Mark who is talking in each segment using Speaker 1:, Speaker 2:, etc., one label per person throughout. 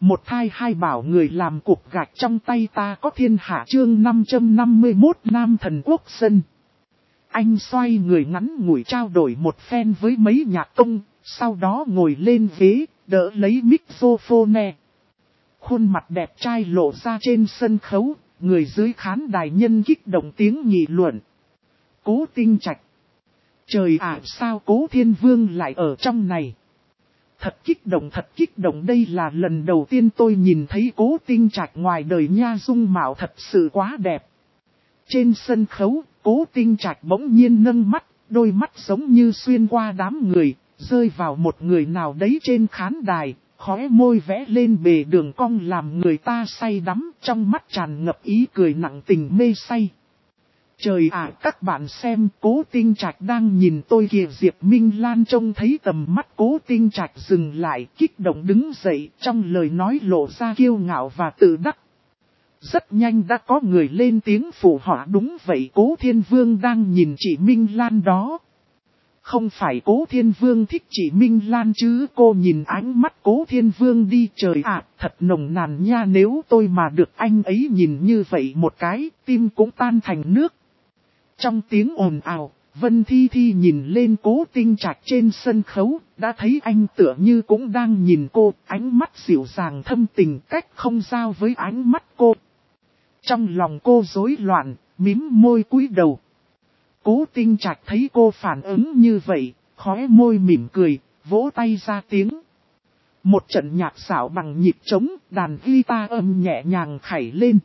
Speaker 1: Một thai hai bảo người làm cục gạch trong tay ta có thiên hạ chương 551 Nam Thần Quốc Dân. Anh xoay người ngắn ngủi trao đổi một phen với mấy nhạc công, sau đó ngồi lên ghế, đỡ lấy microphone. Khuôn mặt đẹp trai lộ ra trên sân khấu, người dưới khán đài nhân kích động tiếng nghị luận. Cố Tinh Trạch. Trời ạ, sao Cố Thiên Vương lại ở trong này? Thật kích động, đây là lần đầu tiên tôi nhìn thấy Cố Tinh Trạch ngoài đời nha, dung mạo thật sự quá đẹp. Trên sân khấu, Cố Tinh Trạch bỗng nhiên nâng mắt, đôi mắt giống như xuyên qua đám người, rơi vào một người nào đấy trên khán đài, khóe môi vẽ lên bề đường cong làm người ta say đắm, trong mắt tràn ngập ý cười nặng tình mê say. Trời ạ, các bạn xem, Cố Tinh Trạch đang nhìn tôi kìa. Diệp Minh Lan trông thấy tầm mắt Cố Tinh Trạch dừng lại, kích động đứng dậy, trong lời nói lộ ra kiêu ngạo và tự đắc. Rất nhanh đã có người lên tiếng phụ họa, đúng vậy, Cố Thiên Vương đang nhìn chị Minh Lan đó. Không phải Cố Thiên Vương thích chị Minh Lan chứ, cô nhìn ánh mắt Cố Thiên Vương đi, trời ạ, thật nồng nàn nha, nếu tôi mà được anh ấy nhìn như vậy một cái, tim cũng tan thành nước. Trong tiếng ồn ào, Vân Thi Thi nhìn lên Cố Tinh Trạch trên sân khấu, đã thấy anh tựa như cũng đang nhìn cô, ánh mắt dịu dàng thâm tình, cách không giao với ánh mắt cô. Trong lòng cô rối loạn, mím môi cúi đầu. Cố Tinh Trạch thấy cô phản ứng như vậy, khóe môi mỉm cười, vỗ tay ra tiếng. Một trận nhạc xảo bằng nhịp trống, đàn guitar âm nhẹ nhàng khảy lên.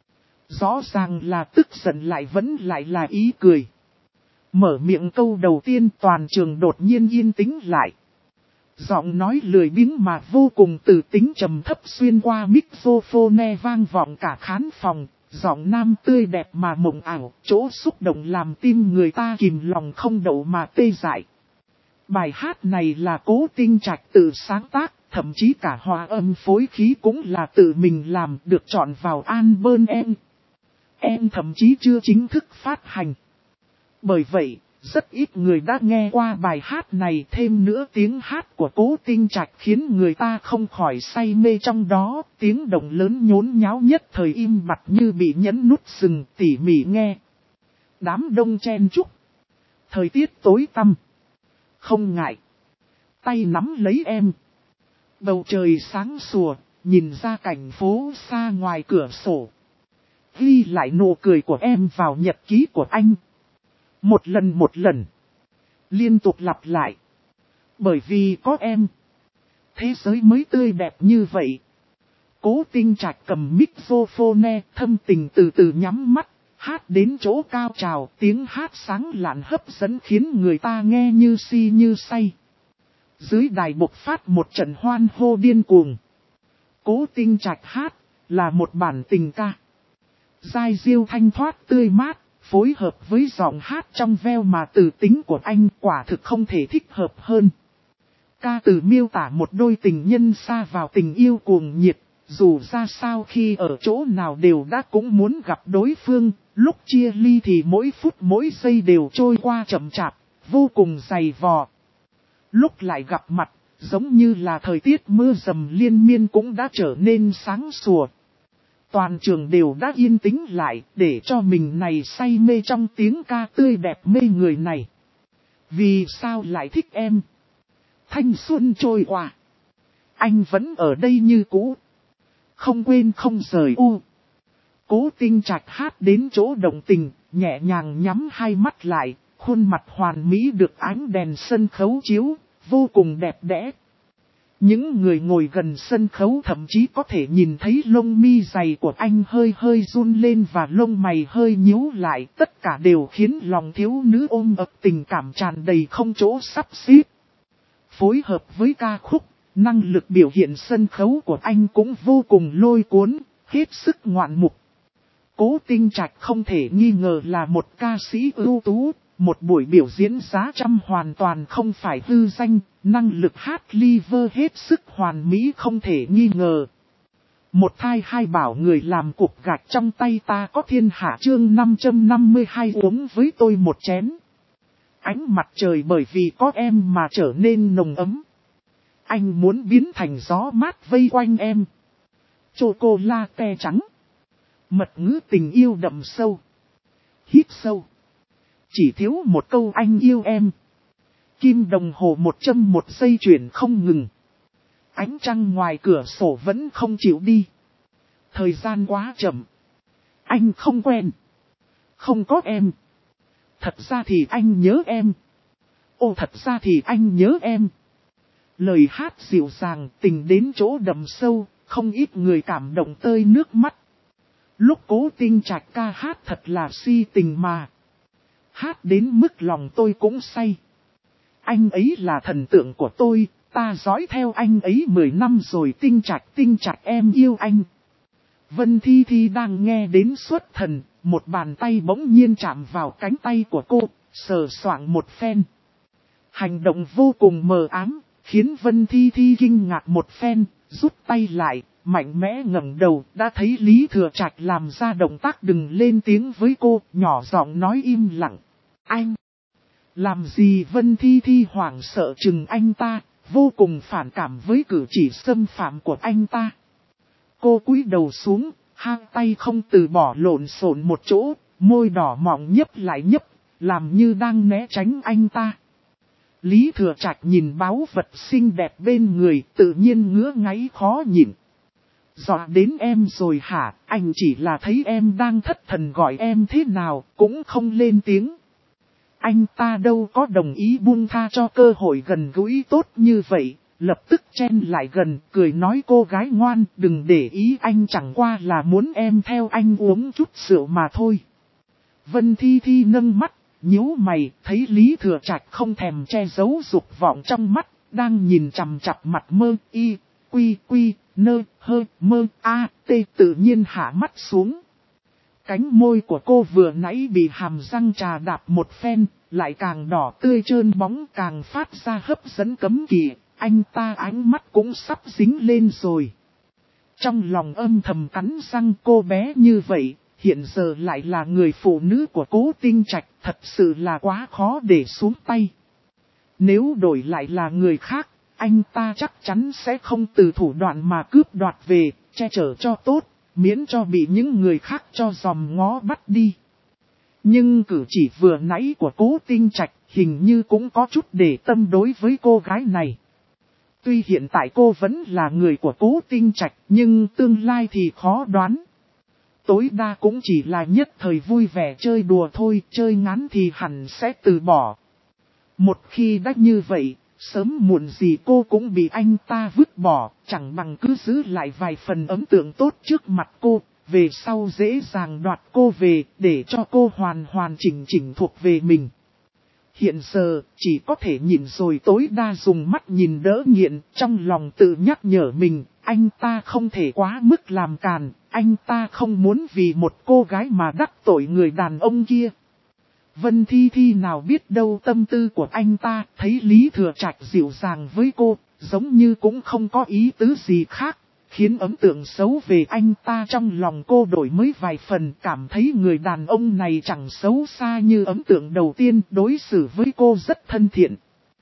Speaker 1: Rõ ràng là tức giận lại vẫn lại là ý cười. Mở miệng câu đầu tiên, toàn trường đột nhiên yên tĩnh lại. Giọng nói lười biếng mà vô cùng từ tính trầm thấp xuyên qua microphone vang vọng cả khán phòng. Giọng nam tươi đẹp mà mộng ảo, chỗ xúc động làm tim người ta kìm lòng không đậu mà tê dại. Bài hát này là Cố Tinh Trạch tự sáng tác, thậm chí cả hòa âm phối khí cũng là tự mình làm, được chọn vào album em thậm chí chưa chính thức phát hành. Bởi vậy, rất ít người đã nghe qua bài hát này, thêm nữa tiếng hát của Cố Tinh Trạch khiến người ta không khỏi say mê trong đó, tiếng động lớn nhốn nháo nhất thời im bặt như bị nhấn nút sừng, tỉ mỉ nghe. Đám đông chen chúc. Thời tiết tối tăm. Không ngại. Tay nắm lấy em. Bầu trời sáng sủa, nhìn ra cảnh phố xa ngoài cửa sổ. Ghi lại nụ cười của em vào nhật ký của anh. Một lần. Liên tục lặp lại. Bởi vì có em, thế giới mới tươi đẹp như vậy. Cố Tinh Trạch cầm microphone, thâm tình từ từ nhắm mắt, hát đến chỗ cao trào, tiếng hát sáng lạn hấp dẫn khiến người ta nghe như si như say. Dưới đài bộc phát một trận hoan hô điên cuồng. Cố Tinh Trạch hát là một bản tình ca. Dai diêu thanh thoát tươi mát, phối hợp với giọng hát trong veo mà từ tính của anh, quả thực không thể thích hợp hơn. Ca từ miêu tả một đôi tình nhân xa vào tình yêu cuồng nhiệt, dù ra sao khi ở chỗ nào đều đã cũng muốn gặp đối phương, lúc chia ly thì mỗi phút mỗi giây đều trôi qua chậm chạp, vô cùng dày vò. Lúc lại gặp mặt, giống như là thời tiết mưa dầm liên miên cũng đã trở nên sáng sủa. Toàn trường đều đã yên tĩnh lại, để cho mình này say mê trong tiếng ca tươi đẹp mê người này. Vì sao lại thích em? Thanh xuân trôi qua. Anh vẫn ở đây như cũ. Không quên không rời u. Cố Tinh Trạch hát đến chỗ động tình, nhẹ nhàng nhắm hai mắt lại, khuôn mặt hoàn mỹ được ánh đèn sân khấu chiếu, vô cùng đẹp đẽ. Những người ngồi gần sân khấu thậm chí có thể nhìn thấy lông mi dày của anh hơi hơi run lên và lông mày hơi nhíu lại, tất cả đều khiến lòng thiếu nữ ôm ập tình cảm tràn đầy không chỗ sắp xếp. Phối hợp với ca khúc, năng lực biểu hiện sân khấu của anh cũng vô cùng lôi cuốn, hết sức ngoạn mục. Cố Tinh Trạch không thể nghi ngờ là một ca sĩ ưu tú, một buổi biểu diễn giá trăm hoàn toàn không phải hư danh, năng lực hát live hết sức hoàn mỹ không thể nghi ngờ. Một thai hai bảo người làm cục gạch trong tay ta có thiên hạ chương 552 uống với tôi một chén. Ánh mặt trời bởi vì có em mà trở nên nồng ấm. Anh muốn biến thành gió mát vây quanh em. Chocolate trắng. Mật ngữ tình yêu đậm sâu. Hít sâu. Chỉ thiếu một câu anh yêu em. Kim đồng hồ 1 giây chuyển không ngừng. Ánh trăng ngoài cửa sổ vẫn không chịu đi. Thời gian quá chậm. Anh không quen. Không có em. Thật ra thì anh nhớ em. Ô thật ra thì anh nhớ em. Lời hát dịu dàng, tình đến chỗ đậm sâu, không ít người cảm động tơi nước mắt. Lúc Cố Tinh Trạch ca hát thật là si tình mà. Hát đến mức lòng tôi cũng say. Anh ấy là thần tượng của tôi, ta dõi theo anh ấy 10 năm rồi. Tinh Trạch em yêu anh. Vân Thi Thi đang nghe đến xuất thần, một bàn tay bỗng nhiên chạm vào cánh tay của cô, sờ soạng một phen. Hành động vô cùng mờ ám, khiến Vân Thi Thi kinh ngạc một phen, rút tay lại, mạnh mẽ ngẩng đầu, đã thấy Lý Thừa Trạch làm ra động tác đừng lên tiếng với cô, nhỏ giọng nói im lặng. Anh! Làm gì? Vân Thi Thi hoảng sợ chừng anh ta, vô cùng phản cảm với cử chỉ xâm phạm của anh ta. Cô cúi đầu xuống, hai tay không từ bỏ lộn xộn một chỗ, môi đỏ mọng nhấp lại nhấp, làm như đang né tránh anh ta. Lý Thừa Trạch nhìn báu vật xinh đẹp bên người, tự nhiên ngứa ngáy khó nhịn. Dọa đến em rồi hả? Anh chỉ là thấy em đang thất thần gọi em thế nào, cũng không lên tiếng. Anh ta đâu có đồng ý buông tha cho cơ hội gần gũi tốt như vậy, lập tức chen lại gần, cười nói cô gái ngoan, đừng để ý, anh chẳng qua là muốn em theo anh uống chút rượu mà thôi. Vân Thi Thi nâng mắt, nhíu mày, thấy Lý Thừa Trạch không thèm che giấu dục vọng trong mắt, đang nhìn chằm chằm mặt mơ, y, quy, nơ, hơ, mơ, a, tê, tự nhiên hạ mắt xuống. Cánh môi của cô vừa nãy bị hàm răng trà đạp một phen, lại càng đỏ tươi trơn bóng, càng phát ra hấp dẫn cấm kỵ, anh ta ánh mắt cũng sắp dính lên rồi. Trong lòng âm thầm cắn răng, cô bé như vậy, hiện giờ lại là người phụ nữ của Cố Tinh Trạch, thật sự là quá khó để xuống tay. Nếu đổi lại là người khác, anh ta chắc chắn sẽ không từ thủ đoạn mà cướp đoạt về, che chở cho tốt, miễn cho bị những người khác cho dòm ngó bắt đi. Nhưng cử chỉ vừa nãy của Cố Tinh Trạch hình như cũng có chút để tâm đối với cô gái này. Tuy hiện tại cô vẫn là người của Cố Tinh Trạch, nhưng tương lai thì khó đoán. Tối đa cũng chỉ là nhất thời vui vẻ chơi đùa thôi, chơi ngắn thì hẳn sẽ từ bỏ. Một khi đã như vậy, sớm muộn gì cô cũng bị anh ta vứt bỏ, chẳng bằng cứ giữ lại vài phần ấn tượng tốt trước mặt cô, về sau dễ dàng đoạt cô về, để cho cô hoàn chỉnh thuộc về mình. Hiện giờ, chỉ có thể nhìn rồi tối đa dùng mắt nhìn đỡ nghiện, trong lòng tự nhắc nhở mình, anh ta không thể quá mức làm càn, anh ta không muốn vì một cô gái mà đắc tội người đàn ông kia. Vân Thi Thi nào biết đâu tâm tư của anh ta, thấy Lý Thừa Trạch dịu dàng với cô, giống như cũng không có ý tứ gì khác, khiến ấn tượng xấu về anh ta trong lòng cô đổi mới vài phần, cảm thấy người đàn ông này chẳng xấu xa như ấn tượng đầu tiên, đối xử với cô rất thân thiện.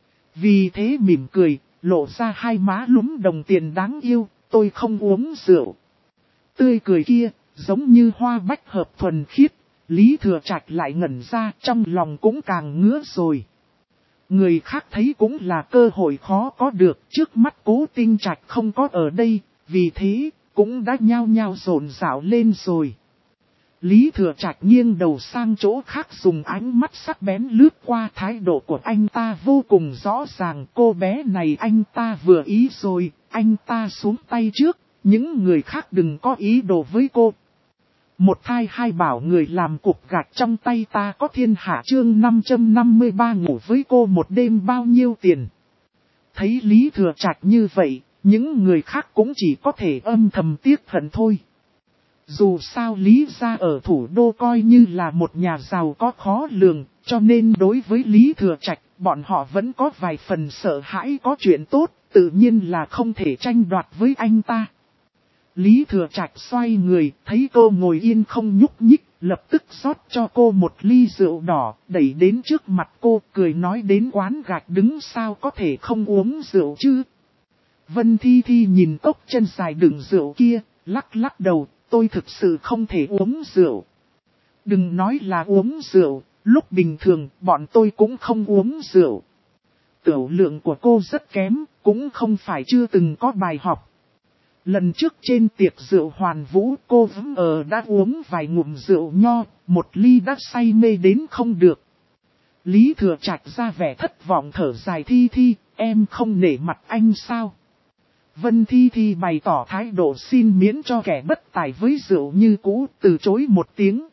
Speaker 1: Vì thế mỉm cười, lộ ra hai má lúm đồng tiền đáng yêu, tôi không uống rượu. Tươi cười kia, giống như hoa bách hợp thuần khiết. Lý Thừa Trạch lại ngẩn ra, trong lòng cũng càng ngứa rồi. Người khác thấy cũng là cơ hội khó có được, trước mắt Cố Tinh Trạch không có ở đây, vì thế, cũng đã nhao nhao rộn rạo lên rồi. Lý Thừa Trạch nghiêng đầu sang chỗ khác dùng ánh mắt sắc bén lướt qua, thái độ của anh ta vô cùng rõ ràng, cô bé này anh ta vừa ý rồi, anh ta xuống tay trước, những người khác đừng có ý đồ với cô. Một thai hai bảo người làm cục gạch trong tay ta có thiên hạ chương 553 ngủ với cô một đêm bao nhiêu tiền. Thấy Lý Thừa Trạch như vậy, những người khác cũng chỉ có thể âm thầm tiếc hận thôi. Dù sao Lý gia ở thủ đô coi như là một nhà giàu có khó lường, cho nên đối với Lý Thừa Trạch, bọn họ vẫn có vài phần sợ hãi có chuyện tốt, tự nhiên là không thể tranh đoạt với anh ta. Lý Thừa Trạch xoay người, thấy cô ngồi yên không nhúc nhích, lập tức rót cho cô một ly rượu đỏ, đẩy đến trước mặt cô, cười nói đến quán gạch đứng sao có thể không uống rượu chứ. Vân Thi Thi nhìn cốc chân dài đựng rượu kia, Lắc lắc đầu, tôi thực sự không thể uống rượu. Đừng nói là uống rượu, lúc bình thường bọn tôi cũng không uống rượu. Tiểu lượng của cô rất kém, cũng không phải chưa từng có bài học. Lần trước trên tiệc rượu Hoàn Vũ cô vẫn đã uống vài ngụm rượu nho, một ly đã say mê đến không được. Lý Thừa Trạch ra vẻ thất vọng thở dài Thi Thi, em không nể mặt anh sao? Vân Thi Thi bày tỏ thái độ xin miễn cho kẻ bất tài với rượu như cũ, từ chối một tiếng.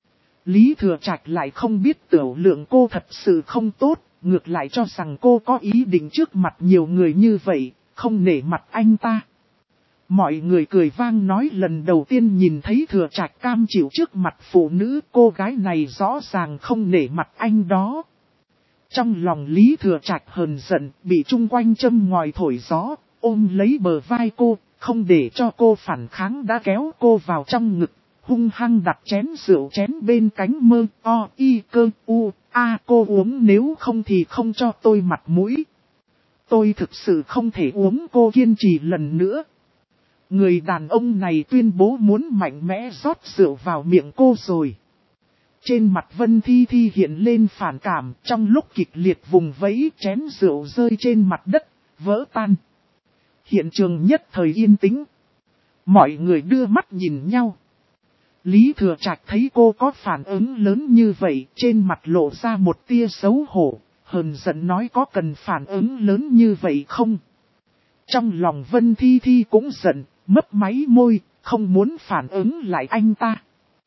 Speaker 1: Lý Thừa Trạch lại không biết tiểu lượng cô thật sự không tốt, ngược lại cho rằng cô có ý định trước mặt nhiều người như vậy, không nể mặt anh ta. Mọi người cười vang nói lần đầu tiên nhìn thấy Thừa Trạch cam chịu trước mặt phụ nữ, cô gái này rõ ràng không nể mặt anh đó. Trong lòng Lý Thừa Trạch hờn giận, bị chung quanh châm ngòi thổi gió, ôm lấy bờ vai cô, không để cho cô phản kháng đã kéo cô vào trong ngực, hung hăng đặt chén rượu chén bên cánh mơ, o, y, cơ, u, a cô uống nếu không thì không cho tôi mặt mũi. Tôi thực sự không thể uống, cô kiên trì lần nữa. Người đàn ông này tuyên bố muốn mạnh mẽ rót rượu vào miệng cô rồi. Trên mặt Vân Thi Thi hiện lên phản cảm, trong lúc kịch liệt vùng vẫy chén rượu rơi trên mặt đất, vỡ tan. Hiện trường nhất thời yên tĩnh. Mọi người đưa mắt nhìn nhau. Lý Thừa Trạch thấy cô có phản ứng lớn như vậy, trên mặt lộ ra một tia xấu hổ, hờn giận nói có cần phản ứng lớn như vậy không? Trong lòng Vân Thi Thi cũng giận, mấp máy môi, không muốn phản ứng lại anh ta.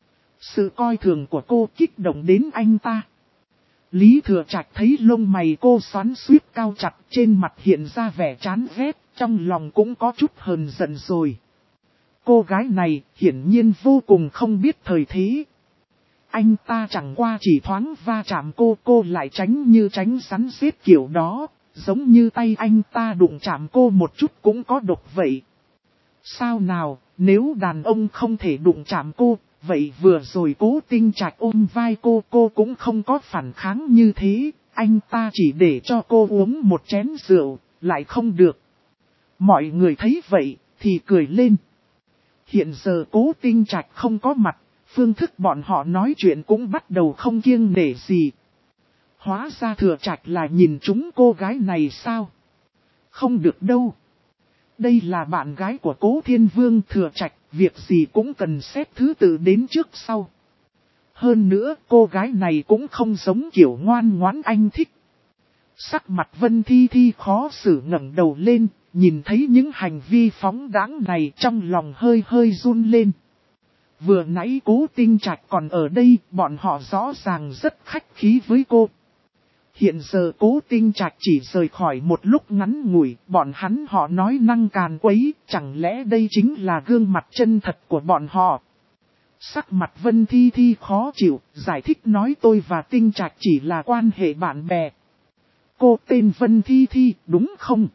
Speaker 1: Sự coi thường của cô kích động đến anh ta. Lý Thừa Trạch thấy lông mày cô xoắn xuýt cao chặt, trên mặt hiện ra vẻ chán ghét, trong lòng cũng có chút hờn giận rồi. Cô gái này hiển nhiên vô cùng không biết thời thế. Anh ta chẳng qua chỉ thoáng va chạm cô lại tránh như tránh rắn rết kiểu đó, giống như tay anh ta đụng chạm cô một chút cũng có độc vậy. Sao nào, nếu đàn ông không thể đụng chạm cô, vậy vừa rồi Cố Tinh Trạch ôm vai cô cũng không có phản kháng như thế, anh ta chỉ để cho cô uống một chén rượu, lại không được. Mọi người thấy vậy, thì cười lên. Hiện giờ Cố Tinh Trạch không có mặt, phương thức bọn họ nói chuyện cũng bắt đầu không kiêng nể gì. Hóa ra Thừa Trạch là nhìn chúng cô gái này sao? Không được đâu. Đây là bạn gái của Cố Thiên Vương Thừa Trạch, việc gì cũng cần xét thứ tự đến trước sau. Hơn nữa cô gái này cũng không giống kiểu ngoan ngoãn anh thích. Sắc mặt Vân Thi Thi khó xử ngẩng đầu lên, nhìn thấy những hành vi phóng đãng này trong lòng hơi hơi run lên. Vừa nãy Cố Tinh Trạch còn ở đây, bọn họ rõ ràng rất khách khí với cô. Hiện giờ Cố Tinh Trạch chỉ rời khỏi một lúc ngắn ngủi, bọn họ nói năng càn quấy, chẳng lẽ đây chính là gương mặt chân thật của bọn họ. Sắc mặt Vân Thi Thi khó chịu, giải thích nói tôi và Tinh Trạch chỉ là quan hệ bạn bè. Cô tên Vân Thi Thi, đúng không?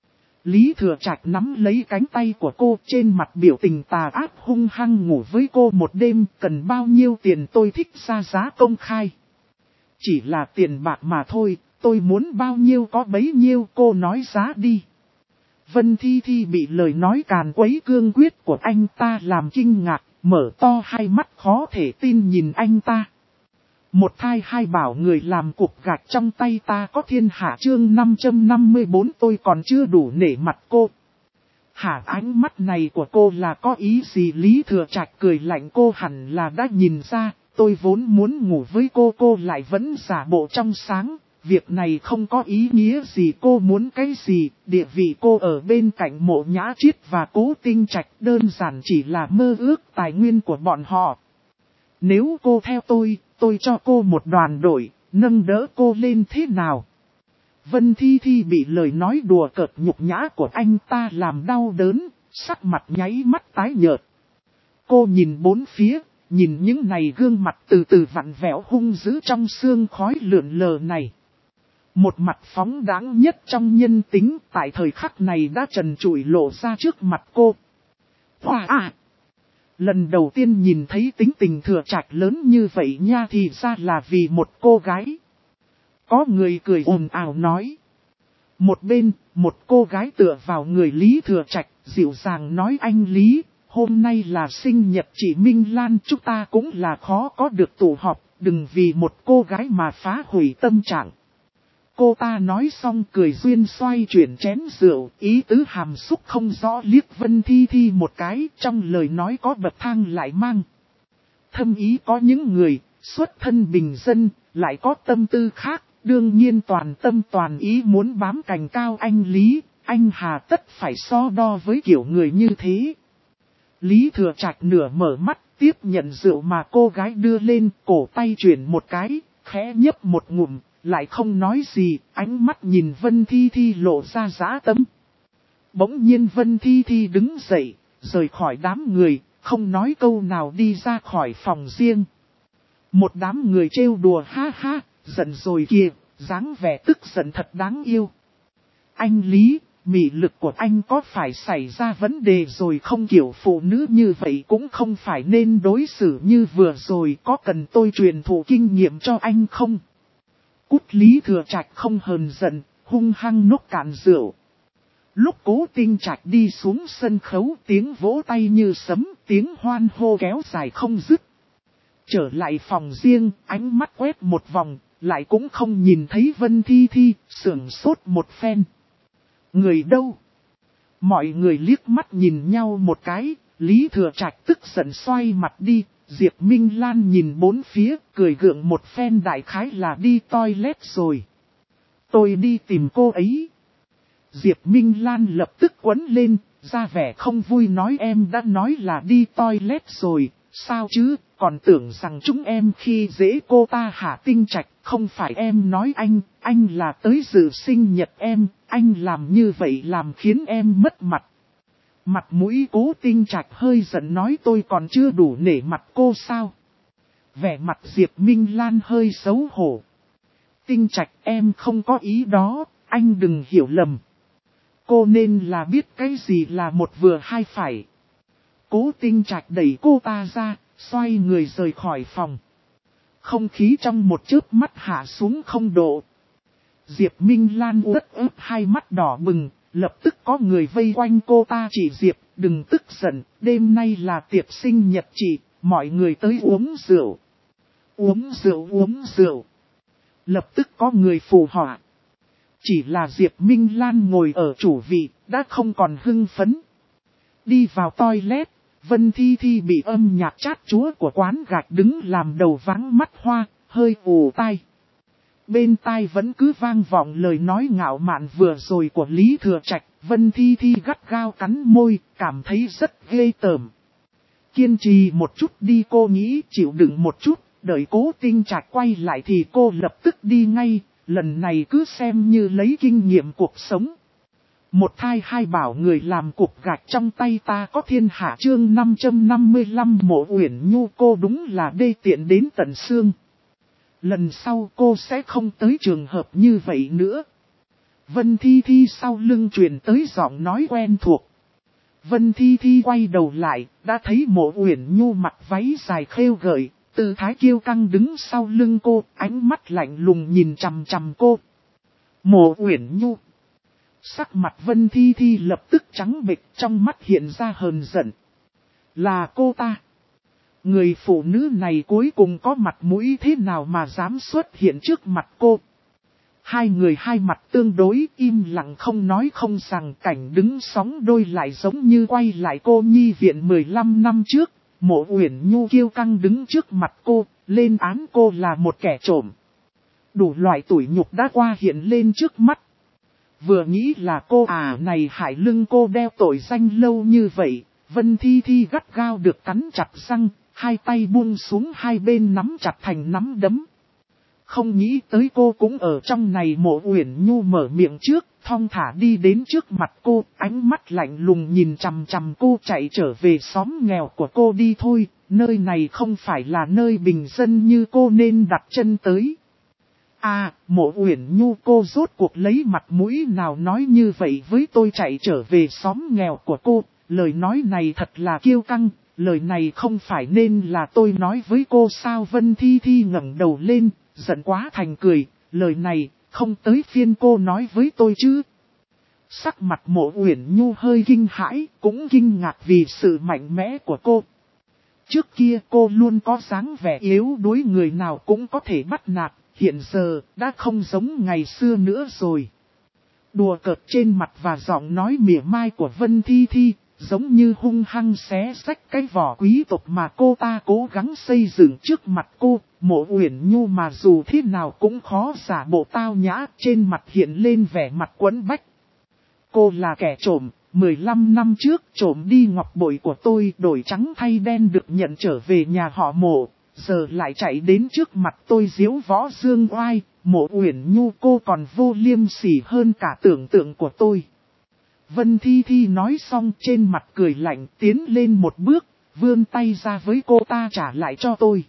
Speaker 1: Lý Thừa Trạch nắm lấy cánh tay của cô, trên mặt biểu tình tà ác hung hăng ngủ với cô một đêm, cần bao nhiêu tiền tôi thích ra giá công khai. Chỉ là tiền bạc mà thôi, tôi muốn bao nhiêu có bấy nhiêu, cô nói giá đi. Vân Thi Thi bị lời nói càn quấy cương quyết của anh ta làm kinh ngạc, mở to hai mắt khó thể tin nhìn anh ta. Một thai hai bảo người làm cục gạch trong tay ta có thiên hạ chương 554 tôi còn chưa đủ nể mặt cô. Hả, ánh mắt này của cô là có ý gì? Lý Thừa Trạch cười lạnh, cô hẳn là đã nhìn ra, tôi vốn muốn ngủ với cô lại vẫn giả bộ trong sáng. Việc này không có ý nghĩa gì, cô muốn cái gì, địa vị cô ở bên cạnh Mộ Nhã Chiết và Cố Tinh Trạch đơn giản chỉ là mơ ước tài nguyên của bọn họ. Nếu cô theo tôi cho cô một đoàn đội, nâng đỡ cô lên thế nào? Vân Thi Thi bị lời nói đùa cợt nhục nhã của anh ta làm đau đớn, sắc mặt nháy mắt tái nhợt. Cô nhìn bốn phía, nhìn những này gương mặt từ từ vặn vẹo hung dữ trong sương khói lượn lờ này. Một mặt phóng đáng nhất trong nhân tính tại thời khắc này đã trần trụi lộ ra trước mặt cô. Hoa à! Lần đầu tiên nhìn thấy tính tình Thừa Trạch lớn như vậy nha, thì ra là vì một cô gái. Có người cười ồn ào nói. Một bên, một cô gái tựa vào người Lý Thừa Trạch, dịu dàng nói anh Lý, hôm nay là sinh nhật chị Minh Lan, chúng ta cũng là khó có được tụ họp, đừng vì một cô gái mà phá hủy tâm trạng. Cô ta nói xong cười duyên xoay chuyển chén rượu, ý tứ hàm xúc không rõ liếc Vân Thi Thi một cái, trong lời nói có bậc thang lại mang thâm ý. Có những người xuất thân bình dân, lại có tâm tư khác, đương nhiên toàn tâm toàn ý muốn bám cành cao anh Lý, anh hà tất phải so đo với kiểu người như thế. Lý Thừa Trạch nửa mở mắt, tiếp nhận rượu mà cô gái đưa lên, cổ tay chuyển một cái, khẽ nhấp một ngụm, lại không nói gì, ánh mắt nhìn Vân Thi Thi lộ ra dã tâm. Bỗng nhiên Vân Thi Thi đứng dậy, rời khỏi đám người, không nói câu nào đi ra khỏi phòng riêng. Một đám người trêu đùa ha ha, giận rồi kìa, dáng vẻ tức giận thật đáng yêu. Anh Lý, mị lực của anh có phải xảy ra vấn đề rồi không? Kiểu phụ nữ như vậy cũng không phải nên đối xử như vừa rồi, có cần tôi truyền thụ kinh nghiệm cho anh không? Cút. Lý Thừa Trạch không hờn giận, hung hăng nốc cạn rượu. Lúc Cố Tinh Trạch đi xuống sân khấu, tiếng vỗ tay như sấm, tiếng hoan hô kéo dài không dứt. Trở lại phòng riêng, ánh mắt quét một vòng, lại cũng không nhìn thấy Vân Thi Thi, sửng sốt một phen. Người đâu? Mọi người liếc mắt nhìn nhau một cái, Lý Thừa Trạch tức giận xoay mặt đi. Diệp Minh Lan nhìn bốn phía, cười gượng một phen, đại khái là đi toilet rồi. Tôi đi tìm cô ấy. Diệp Minh Lan lập tức quấn lên, ra vẻ không vui nói em đã nói là đi toilet rồi, sao chứ, còn tưởng rằng chúng em khi dễ cô ta hả? Tinh Trạch, không phải em nói anh là tới dự sinh nhật em, anh làm như vậy làm khiến em mất mặt. Mặt mũi Cố Tinh Trạch hơi giận nói tôi còn chưa đủ nể mặt cô sao? Vẻ mặt Diệp Minh Lan hơi xấu hổ. Tinh Trạch em không có ý đó, anh đừng hiểu lầm. Cô nên là biết cái gì là một vừa hai phải. Cố Tinh Trạch đẩy cô ta ra, xoay người rời khỏi phòng. Không khí trong một chớp mắt hạ xuống 0 độ. Diệp Minh Lan uất ướt hai mắt đỏ bừng, lập tức có người vây quanh cô ta. Chị Diệp, đừng tức giận, đêm nay là tiệc sinh nhật chị, mọi người tới uống rượu. Uống rượu. Lập tức có người phù họa. Chỉ là Diệp Minh Lan ngồi ở chủ vị, đã không còn hưng phấn. Đi vào toilet, Vân Thi Thi bị âm nhạc chát chúa của quán gạch đứng làm đầu váng mắt hoa, hơi ù tai. Bên tai vẫn cứ vang vọng lời nói ngạo mạn vừa rồi của Lý Thừa Trạch. Vân Thi Thi gắt gao cắn môi, cảm thấy rất ghê tởm. Kiên trì một chút đi, cô nghĩ chịu đựng một chút, đợi Cố Tinh Trạch quay lại thì cô lập tức đi ngay. Lần này cứ xem như lấy kinh nghiệm cuộc sống. Một thai hai bảo người làm cục gạch trong tay ta có thiên hạ. Chương 555 Mộ Uyển Nhu, cô đúng là đê tiện đến tận xương. Lần sau cô sẽ không tới trường hợp như vậy nữa. Vân Thi Thi sau lưng truyền tới giọng nói quen thuộc. Vân Thi Thi quay đầu lại, đã thấy Mộ Uyển Nhu mặc váy dài khêu gợi, tư thái kiêu căng đứng sau lưng cô, ánh mắt lạnh lùng nhìn chằm chằm cô. Mộ Uyển Nhu. Sắc mặt Vân Thi Thi lập tức trắng bệch, trong mắt hiện ra hờn giận. Là cô ta. Người phụ nữ này cuối cùng có mặt mũi thế nào mà dám xuất hiện trước mặt cô. Hai người hai mặt tương đối, im lặng không nói không rằng, cảnh đứng sóng đôi lại giống như quay lại cô nhi viện 15 năm trước. Mộ Uyển Nhu kiêu căng đứng trước mặt cô, lên án cô là một kẻ trộm. Đủ loại tủi nhục đã qua hiện lên trước mắt. Vừa nghĩ là cô này hại lưng cô đeo tội danh lâu như vậy, Vân Thi Thi gắt gao được cắn chặt răng, hai tay buông xuống hai bên nắm chặt thành nắm đấm. Không nghĩ tới cô cũng ở trong này. Mộ Uyển Nhu mở miệng trước, thong thả đi đến trước mặt cô, ánh mắt lạnh lùng nhìn chằm chằm cô. Chạy trở về xóm nghèo của cô đi thôi, nơi này không phải là nơi bình dân như cô nên đặt chân tới. Mộ Uyển Nhu, cô rốt cuộc lấy mặt mũi nào nói như vậy với tôi? Chạy trở về xóm nghèo của cô, lời nói này thật là kiêu căng, lời này không phải nên là tôi nói với cô sao? Vân Thi Thi ngẩng đầu lên, giận quá thành cười, lời này không tới phiên cô nói với tôi chứ. Sắc mặt Mộ Uyển Nhu hơi kinh hãi, cũng kinh ngạc vì sự mạnh mẽ của cô. Trước kia cô luôn có dáng vẻ yếu đuối, người nào cũng có thể bắt nạt, hiện giờ đã không giống ngày xưa nữa rồi. Đùa cợt trên mặt và giọng nói mỉa mai của Vân Thi Thi, giống như hung hăng xé rách cái vỏ quý tộc mà cô ta cố gắng xây dựng trước mặt cô. Mộ Uyển Nhu mà dù thế nào cũng khó giả bộ tao nhã, trên mặt hiện lên vẻ mặt quẫn bách. Cô là kẻ trộm, 15 năm trước trộm đi ngọc bội của tôi, đổi trắng thay đen được nhận trở về nhà họ Mộ, giờ lại chạy đến trước mặt tôi diếu võ dương oai. Mộ Uyển Nhu, cô còn vô liêm sỉ hơn cả tưởng tượng của tôi. Vân Thi Thi nói xong trên mặt cười lạnh, tiến lên một bước, vươn tay ra với cô ta. Trả lại cho tôi.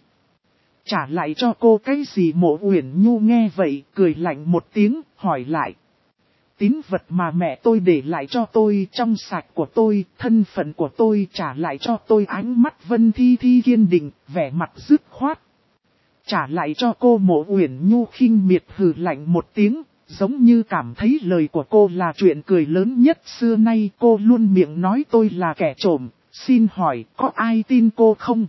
Speaker 1: Trả lại cho cô cái gì? Mộ Uyển Nhu nghe vậy, cười lạnh một tiếng, hỏi lại. Tín vật mà mẹ tôi để lại cho tôi, trong sạch của tôi, thân phận của tôi, trả lại cho tôi. Ánh mắt Vân Thi Thi kiên định, vẻ mặt dứt khoát. Trả lại cho cô. Mộ Uyển Nhu khinh miệt hừ lạnh một tiếng, giống như cảm thấy lời của cô là chuyện cười lớn nhất xưa nay. Cô luôn miệng nói tôi là kẻ trộm, xin hỏi có ai tin cô không?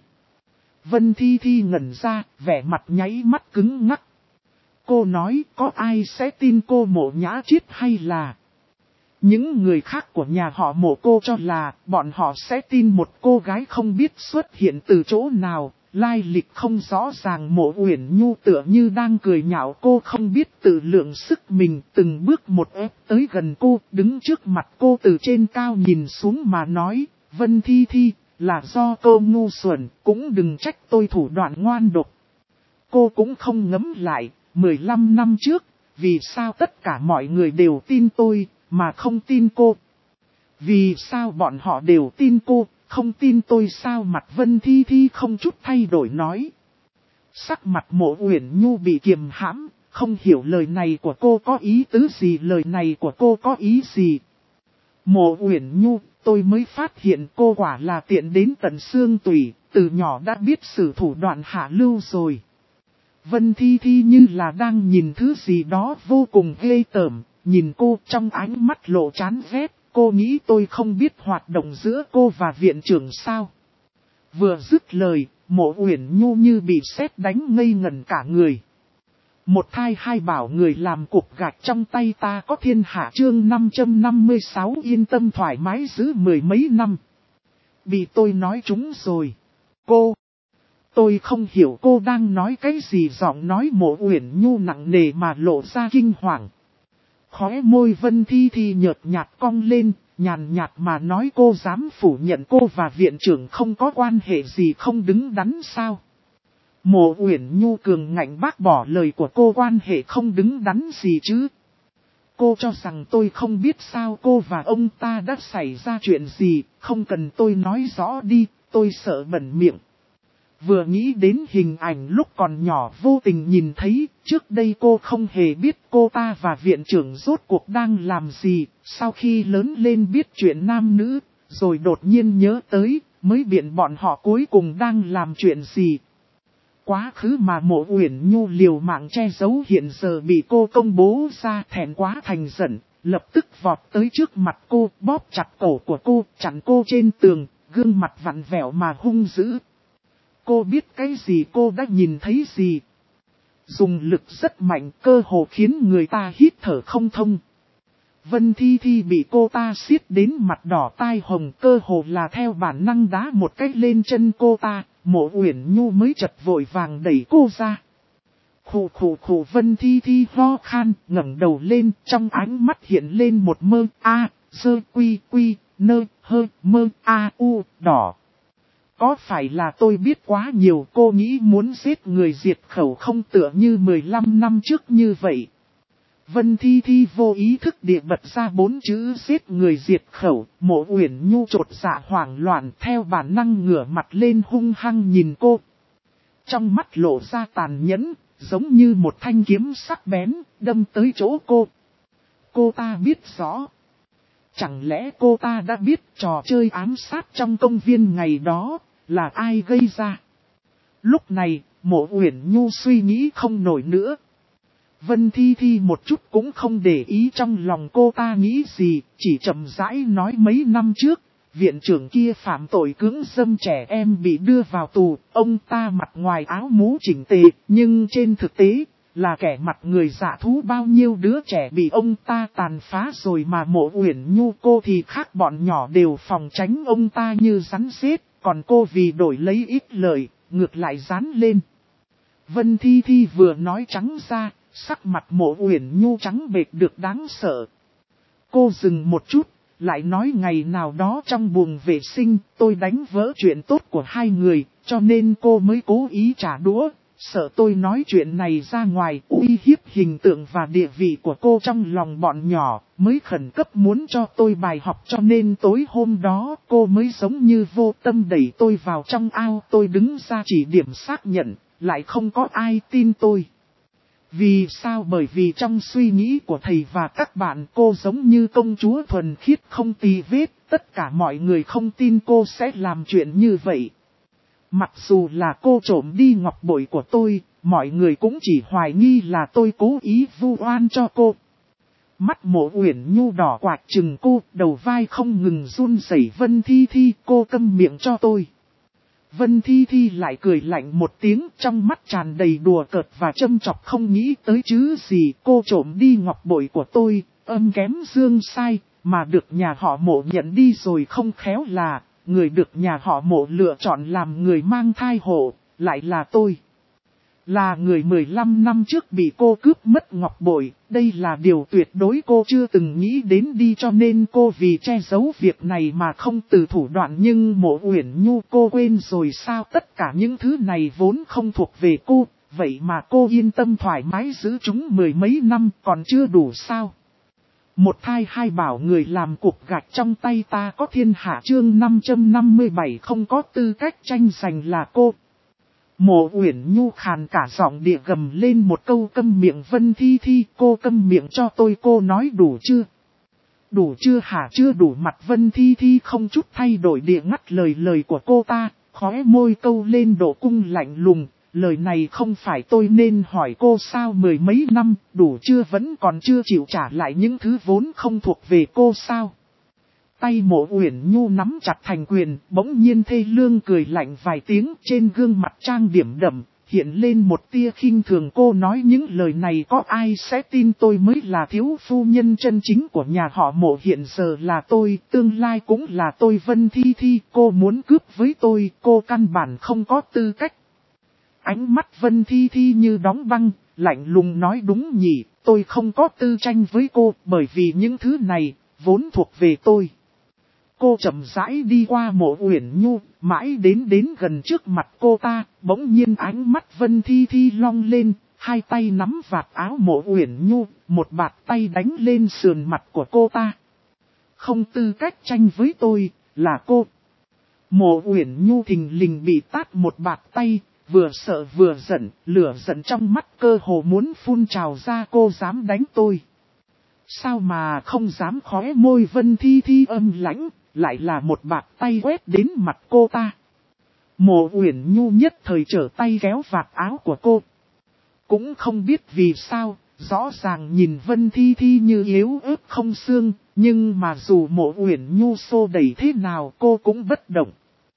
Speaker 1: Vân Thi Thi ngẩn ra, vẻ mặt nháy mắt cứng ngắc. Cô nói có ai sẽ tin cô? Mộ Nhã Triết hay là những người khác của nhà họ Mộ? Cô cho là bọn họ sẽ tin một cô gái không biết xuất hiện từ chỗ nào, lai lịch không rõ ràng. Mộ Uyển Nhu tựa như đang cười nhạo cô không biết tự lượng sức mình, từng bước một ép tới gần cô, đứng trước mặt cô từ trên cao nhìn xuống mà nói, Vân Thi Thi, là do cô ngu xuẩn, cũng đừng trách tôi thủ đoạn ngoan độc. Cô cũng không ngẫm lại, 15 năm trước, vì sao tất cả mọi người đều tin tôi, mà không tin cô? Vì sao bọn họ đều tin cô, không tin tôi sao? Mặt Vân Thi Thi không chút thay đổi nói. Sắc mặt Mộ Uyển Nhu bị kiềm hãm, không hiểu lời này của cô có ý tứ gì, lời này của cô có ý gì. Mộ Uyển Nhu, tôi mới phát hiện cô quả là tiện đến tận xương tủy, từ nhỏ đã biết sử thủ đoạn hạ lưu rồi. Vân Thi Thi như là đang nhìn thứ gì đó vô cùng ghê tởm, nhìn cô trong ánh mắt lộ chán ghét. Cô nghĩ tôi không biết hoạt động giữa cô và viện trưởng sao? Vừa dứt lời, Mộ Uyển Nhu như bị sét đánh ngây ngẩn cả người. Một thai hai bảo người làm cục gạch trong tay ta có thiên hạ. Chương 556 yên tâm thoải mái giữ mười mấy năm. Bị tôi nói trúng rồi. Cô. Tôi không hiểu cô đang nói cái gì. Giọng nói Mộ Uyển Nhu nặng nề mà lộ ra kinh hoàng. Khóe môi Vân Thi Thi nhợt nhạt cong lên, nhàn nhạt mà nói cô dám phủ nhận cô và viện trưởng không có quan hệ gì không đứng đắn sao? Mộ Uyển Nhu cường ngạnh bác bỏ lời của cô. Quan hệ không đứng đắn gì chứ? Cô cho rằng tôi không biết sao? Cô và ông ta đã xảy ra chuyện gì, không cần tôi nói rõ đi, tôi sợ bẩn miệng. Vừa nghĩ đến hình ảnh lúc còn nhỏ vô tình nhìn thấy, trước đây cô không hề biết cô ta và viện trưởng rốt cuộc đang làm gì, sau khi lớn lên biết chuyện nam nữ, rồi đột nhiên nhớ tới, mới biện bọn họ cuối cùng đang làm chuyện gì. Quá khứ mà Mộ Uyển Nhu liều mạng che giấu hiện giờ bị cô công bố ra, thẹn quá thành giận, lập tức vọt tới trước mặt cô, bóp chặt cổ của cô, chặn cô trên tường, gương mặt vặn vẹo mà hung dữ. Cô biết cái gì? Cô đã nhìn thấy gì? Dùng lực rất mạnh, cơ hồ khiến người ta hít thở không thông. Vân Thi Thi bị cô ta siết đến mặt đỏ tai hồng, cơ hồ là theo bản năng đá một cái lên chân cô ta. Mộ Uyển Nhu mới chật vội vàng đẩy cô ra. Khủ khủ khủ. Vân Thi Thi ho khan, ngẩng đầu lên, trong ánh mắt hiện lên một mơ a, dơ quy quy, nơ, hơ, mơ a u, đỏ. Có phải là tôi biết quá nhiều? Cô nghĩ muốn giết người diệt khẩu không tựa như 15 năm trước như vậy. Vân Thi Thi vô ý thức địa bật ra 4 chữ giết người diệt khẩu. Mộ Uyển Nhu trột dạ hoảng loạn, theo bản năng ngửa mặt lên hung hăng nhìn cô. Trong mắt lộ ra tàn nhẫn, giống như một thanh kiếm sắc bén, đâm tới chỗ cô. Cô ta biết rõ. Chẳng lẽ cô ta đã biết trò chơi ám sát trong công viên ngày đó là ai gây ra? Lúc này, Mộ Uyển Nhu suy nghĩ không nổi nữa. Vân Thi Thi một chút cũng không để ý trong lòng cô ta nghĩ gì, chỉ chậm rãi nói mấy năm trước, viện trưởng kia phạm tội cưỡng dâm trẻ em bị đưa vào tù, ông ta mặc ngoài áo mũ chỉnh tề, nhưng trên thực tế, là kẻ mặt người dạ thú, bao nhiêu đứa trẻ bị ông ta tàn phá rồi mà Mộ Uyển Nhu cô thì khác, bọn nhỏ đều phòng tránh ông ta như rắn rết, còn cô vì đổi lấy ít lợi, ngược lại dán lên. Vân Thi Thi vừa nói trắng ra, sắc mặt Mộ Uyển Nhu trắng bệch được đáng sợ. Cô dừng một chút, lại nói ngày nào đó trong buồng vệ sinh, tôi đánh vỡ chuyện tốt của hai người, cho nên cô mới cố ý trả đũa, sợ tôi nói chuyện này ra ngoài uy hiếp hình tượng và địa vị của cô trong lòng bọn nhỏ, mới khẩn cấp muốn cho tôi bài học, cho nên tối hôm đó cô mới giống như vô tâm đẩy tôi vào trong ao, tôi đứng ra chỉ điểm xác nhận, lại không có ai tin tôi. Vì sao? Bởi vì trong suy nghĩ của thầy và các bạn cô giống như công chúa thuần khiết không tì vết, tất cả mọi người không tin cô sẽ làm chuyện như vậy. Mặc dù là cô trộm đi ngọc bội của tôi, mọi người cũng chỉ hoài nghi là tôi cố ý vu oan cho cô. Mắt Mộ Uyển Nhu đỏ quạch chừng cô, đầu vai không ngừng run rẩy. Vân Thi Thi, cô câm miệng cho tôi. Vân Thi Thi lại cười lạnh một tiếng, trong mắt tràn đầy đùa cợt và châm chọc, không nghĩ tới chứ gì. Cô trộm đi ngọc bội của tôi, âm kém dương sai, mà được nhà họ Mộ nhận đi rồi, không khéo là người được nhà họ Mộ lựa chọn làm người mang thai hộ, lại là tôi. Là người 15 năm trước bị cô cướp mất ngọc bội, đây là điều tuyệt đối cô chưa từng nghĩ đến đi, cho nên cô vì che giấu việc này mà không từ thủ đoạn. Nhưng Mộ Uyển Nhu, cô quên rồi sao? Tất cả những thứ này vốn không thuộc về cô, vậy mà cô yên tâm thoải mái giữ chúng mười mấy năm, còn chưa đủ sao? Một thai hai bảo người làm cục gạch trong tay ta có thiên hạ, chương 557 không có tư cách tranh giành là cô. Mộ Uyển Nhu khàn cả giọng địa gầm lên một câu. Câm miệng Vân Thi Thi, cô câm miệng cho tôi, cô nói đủ chưa? Đủ chưa hả? Chưa đủ. Mặt Vân Thi Thi không chút thay đổi địa ngắt lời của cô ta, khóe môi câu lên độ cung lạnh lùng. Lời này không phải tôi nên hỏi cô sao? Mười mấy năm, đủ chưa? Vẫn còn chưa chịu trả lại những thứ vốn không thuộc về cô sao? Tay Mộ Uyển Nhu nắm chặt thành quyền, bỗng nhiên thê lương cười lạnh vài tiếng, trên gương mặt trang điểm đậm, hiện lên một tia khinh thường. Cô nói những lời này có ai sẽ tin? Tôi mới là thiếu phu nhân chân chính của nhà họ Mộ, hiện giờ là tôi, tương lai cũng là tôi. Vân Thi Thi, cô muốn cướp với tôi, cô căn bản không có tư cách. Ánh mắt Vân Thi Thi như đóng băng, lạnh lùng nói đúng nhỉ, tôi không có tư tranh với cô, bởi vì những thứ này, vốn thuộc về tôi. Cô chậm rãi đi qua Mộ Uyển Nhu, mãi đến gần trước mặt cô ta, bỗng nhiên ánh mắt Vân Thi Thi long lên, hai tay nắm vạt áo Mộ Uyển Nhu, một bạt tay đánh lên sườn mặt của cô ta. Không tư cách tranh với tôi, là cô. Mộ Uyển Nhu thình lình bị tát một bạt tay, vừa sợ vừa giận, lửa giận trong mắt cơ hồ muốn phun trào ra. Cô dám đánh tôi? Sao mà không dám? Khóe môi Vân Thi Thi âm lãnh, lại là một bạt tay quét đến mặt cô ta. Mộ Uyển Nhu nhất thời trở tay kéo vạt áo của cô. Cũng không biết vì sao, rõ ràng nhìn Vân Thi Thi như yếu ớt không xương, nhưng mà dù Mộ Uyển Nhu xô đẩy thế nào cô cũng bất động.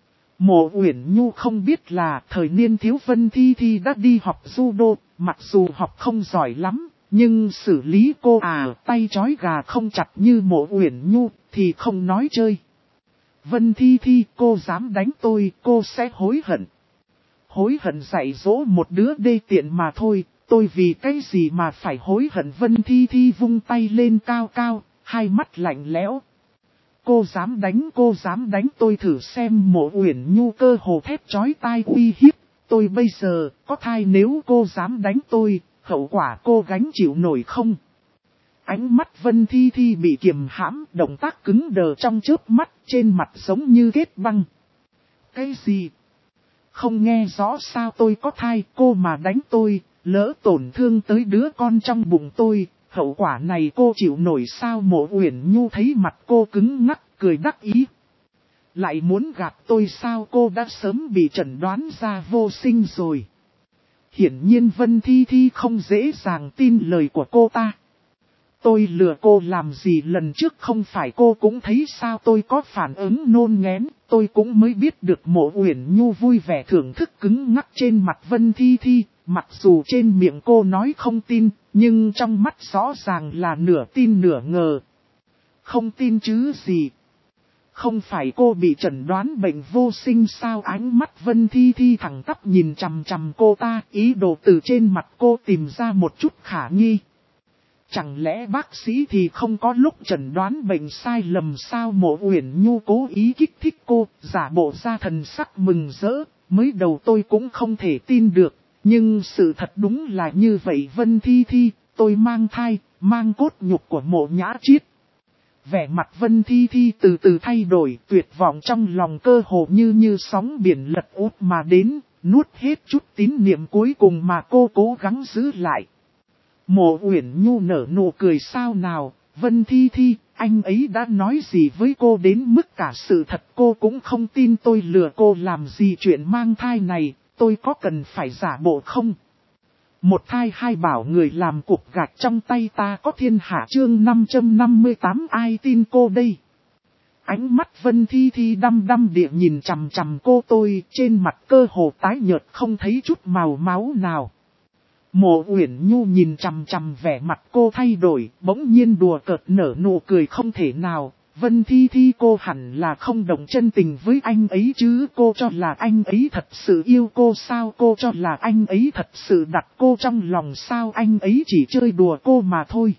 Speaker 1: Mộ Uyển Nhu không biết là thời niên thiếu Vân Thi Thi đã đi học judo, mặc dù học không giỏi lắm, nhưng xử lý cô tay trói gà không chặt như Mộ Uyển Nhu thì không nói chơi. Vân Thi Thi, cô dám đánh tôi, cô sẽ hối hận. Hối hận dạy dỗ một đứa đê tiện mà thôi, tôi vì cái gì mà phải hối hận? Vân Thi Thi vung tay lên cao cao, hai mắt lạnh lẽo. Cô dám đánh tôi thử xem. Mộ Uyển Nhu cơ hồ thét chói tai uy hiếp, tôi bây giờ có thai, nếu cô dám đánh tôi, hậu quả cô gánh chịu nổi không? Ánh mắt Vân Thi Thi bị kiềm hãm, động tác cứng đờ trong chớp mắt, trên mặt giống như kết băng. Cái gì? Không nghe rõ sao? Tôi có thai, cô mà đánh tôi, lỡ tổn thương tới đứa con trong bụng tôi, hậu quả này cô chịu nổi sao? Mộ Uyển Nhu thấy mặt cô cứng ngắc, cười đắc ý. Lại muốn gạt tôi sao? Cô đã sớm bị chẩn đoán ra vô sinh rồi. hiển nhiên Vân Thi Thi không dễ dàng tin lời của cô ta. Tôi lừa cô làm gì lần trước không phải cô cũng thấy sao tôi có phản ứng nôn nghén, tôi cũng mới biết được Mộ Uyển Nhu vui vẻ thưởng thức cứng ngắc trên mặt Vân Thi Thi, mặc dù trên miệng cô nói không tin, nhưng trong mắt rõ ràng là nửa tin nửa ngờ. Không tin chứ gì. Không phải cô bị chẩn đoán bệnh vô sinh sao? Ánh mắt Vân Thi Thi thẳng tắp nhìn chằm chằm cô ta, ý đồ từ trên mặt cô tìm ra một chút khả nghi. Chẳng lẽ bác sĩ thì không có lúc chẩn đoán bệnh sai lầm sao? Mộ Uyển Nhu cố ý kích thích cô, giả bộ ra thần sắc mừng rỡ, mới đầu tôi cũng không thể tin được, nhưng sự thật đúng là như vậy. Vân Thi Thi, tôi mang thai, mang cốt nhục của Mộ Nhã Chiết. Vẻ mặt Vân Thi Thi từ từ thay đổi, tuyệt vọng trong lòng cơ hồ như sóng biển lật úp mà đến, nuốt hết chút tín niệm cuối cùng mà cô cố gắng giữ lại. Mộ Uyển Nhu nở nụ cười sao nào, Vân Thi Thi, anh ấy đã nói gì với cô đến mức cả sự thật cô cũng không tin. Tôi lừa cô làm gì chuyện mang thai này, tôi có cần phải giả bộ không? Một thai hai bảo người làm cục gạch trong tay ta có thiên hạ chương 558 ai tin cô đây? Ánh mắt Vân Thi Thi đăm đăm địa nhìn chằm chằm cô tôi, trên mặt cơ hồ tái nhợt không thấy chút màu máu nào. Mộ Uyển Nhu nhìn chằm chằm vẻ mặt cô thay đổi, bỗng nhiên đùa cợt nở nụ cười không thể nào. Vân Thi Thi, cô hẳn là không động chân tình với anh ấy chứ? Cô cho là anh ấy thật sự yêu cô sao? Cô cho là anh ấy thật sự đặt cô trong lòng sao? Anh ấy chỉ chơi đùa cô mà thôi.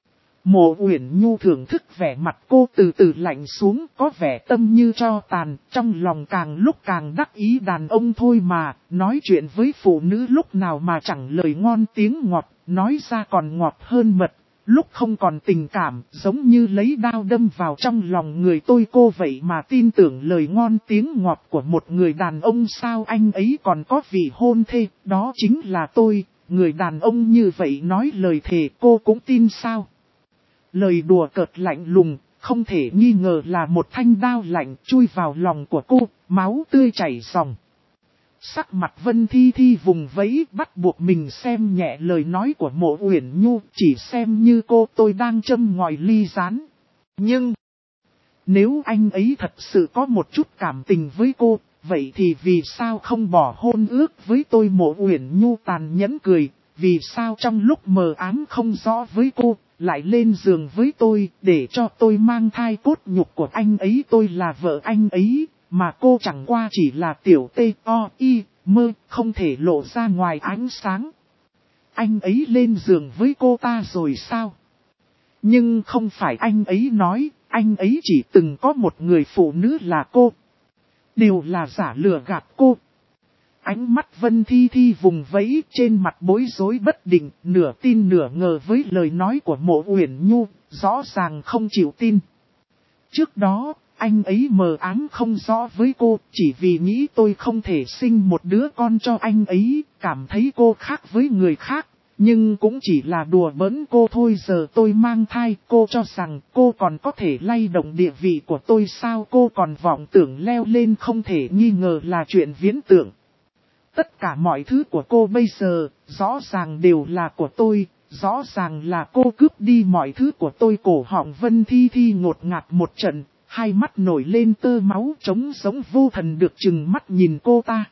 Speaker 1: Mộ Uyển Nhu thưởng thức vẻ mặt cô từ từ lạnh xuống, có vẻ tâm như tro tàn, trong lòng càng lúc càng đắc ý. Đàn ông thôi mà, nói chuyện với phụ nữ lúc nào mà chẳng lời ngon tiếng ngọt, nói ra còn ngọt hơn mật, lúc không còn tình cảm, giống như lấy đao đâm vào trong lòng người tôi. Cô vậy mà tin tưởng lời ngon tiếng ngọt của một người đàn ông sao? Anh ấy còn có vị hôn thê, đó chính là tôi, người đàn ông như vậy nói lời thề cô cũng tin sao? Lời đùa cợt lạnh lùng, không thể nghi ngờ là một thanh đao lạnh chui vào lòng của cô, máu tươi chảy ròng. Sắc mặt Vân Thi Thi vùng vẫy, bắt buộc mình xem nhẹ lời nói của Mộ Uyển Nhu, chỉ xem như cô tôi đang châm ngòi ly rán. Nhưng, nếu anh ấy thật sự có một chút cảm tình với cô, vậy thì vì sao không bỏ hôn ước với tôi? Mộ Uyển Nhu tàn nhẫn cười, vì sao trong lúc mờ ám không rõ với cô, lại lên giường với tôi, để cho tôi mang thai cốt nhục của anh ấy? Tôi là vợ anh ấy, mà cô chẳng qua chỉ là tiểu T.O.I. mơ, không thể lộ ra ngoài ánh sáng. Anh ấy lên giường với cô ta rồi sao? Nhưng không phải anh ấy nói, anh ấy chỉ từng có một người phụ nữ là cô. Đều là giả lừa gạt cô. Ánh mắt Vân Thi Thi vùng vẫy, trên mặt bối rối bất định, nửa tin nửa ngờ với lời nói của Mộ Uyển Nhu, rõ ràng không chịu tin. Trước đó, anh ấy mờ ám không rõ với cô, chỉ vì nghĩ tôi không thể sinh một đứa con cho anh ấy, cảm thấy cô khác với người khác, nhưng cũng chỉ là đùa bỡn cô thôi. Giờ tôi mang thai, cô cho rằng cô còn có thể lay động địa vị của tôi sao? Cô còn vọng tưởng leo lên, không thể nghi ngờ là chuyện viễn tưởng. Tất cả mọi thứ của cô bây giờ, rõ ràng đều là của tôi, rõ ràng là cô cướp đi mọi thứ của tôi. Cổ họng Vân Thi Thi ngột ngạt một trận, hai mắt nổi lên tơ máu trống giống vô thần được chừng mắt nhìn cô ta.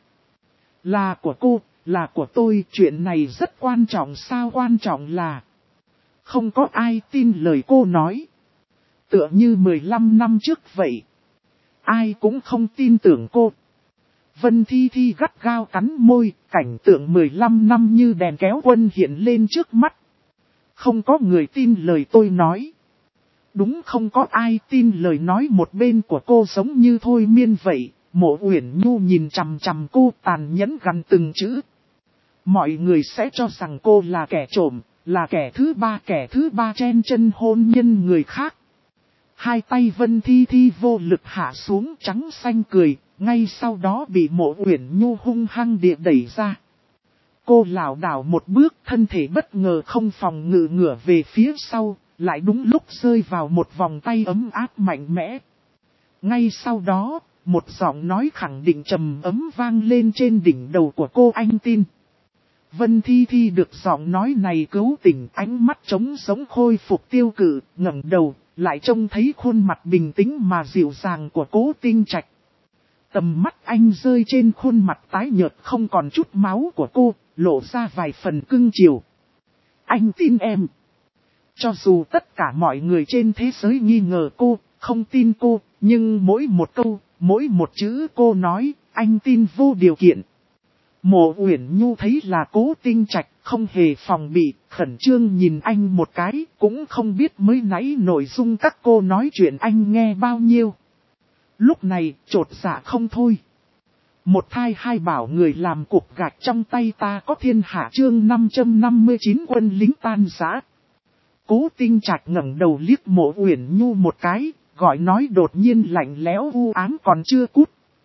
Speaker 1: Là của cô, là của tôi, chuyện này rất quan trọng sao? Quan trọng là không có ai tin lời cô nói. Tựa như 15 năm trước vậy, ai cũng không tin tưởng cô. Vân Thi Thi gắt gao cắn môi, cảnh tượng 15 năm như đèn kéo quân hiện lên trước mắt. Không có người tin lời tôi nói. Đúng, không có ai tin lời nói một bên của cô, giống như thôi miên vậy. Mộ Uyển Nhu nhìn chằm chằm cô, tàn nhẫn gằn từng chữ. Mọi người sẽ cho rằng cô là kẻ trộm, là kẻ thứ ba chen chân hôn nhân người khác. Hai tay Vân Thi Thi vô lực hạ xuống, trắng xanh cười, ngay sau đó bị Mộ Uyển Nhu hung hăng địa đẩy ra. Cô lảo đảo một bước, thân thể bất ngờ không phòng ngự ngửa về phía sau, lại đúng lúc rơi vào một vòng tay ấm áp mạnh mẽ. Ngay sau đó, một giọng nói khẳng định trầm ấm vang lên trên đỉnh đầu của cô. Anh tin. Vân Thi Thi được giọng nói này cứu tỉnh, ánh mắt trống sống khôi phục tiêu cự, ngẩng đầu, lại trông thấy khuôn mặt bình tĩnh mà dịu dàng của Cố Tinh Trạch. Tầm mắt anh rơi trên khuôn mặt tái nhợt không còn chút máu của cô, lộ ra vài phần cưng chiều. Anh tin em. Cho dù tất cả mọi người trên thế giới nghi ngờ cô, không tin cô, nhưng mỗi một câu, mỗi một chữ cô nói, anh tin vô điều kiện. Mộ Uyển Nhu thấy là Cố Tinh Trạch, không hề phòng bị, khẩn trương nhìn anh một cái, cũng không biết mới nãy nội dung các cô nói chuyện anh nghe bao nhiêu. Lúc này, chột dạ không thôi. Một thai hai bảo người làm cục gạch trong tay ta có thiên hạ chương 559 quân lính tan rã. Cố Tinh Trạch ngẩng đầu liếc Mộ Uyển Nhu một cái, gọi nói đột nhiên lạnh lẽo u ám còn chưa cút.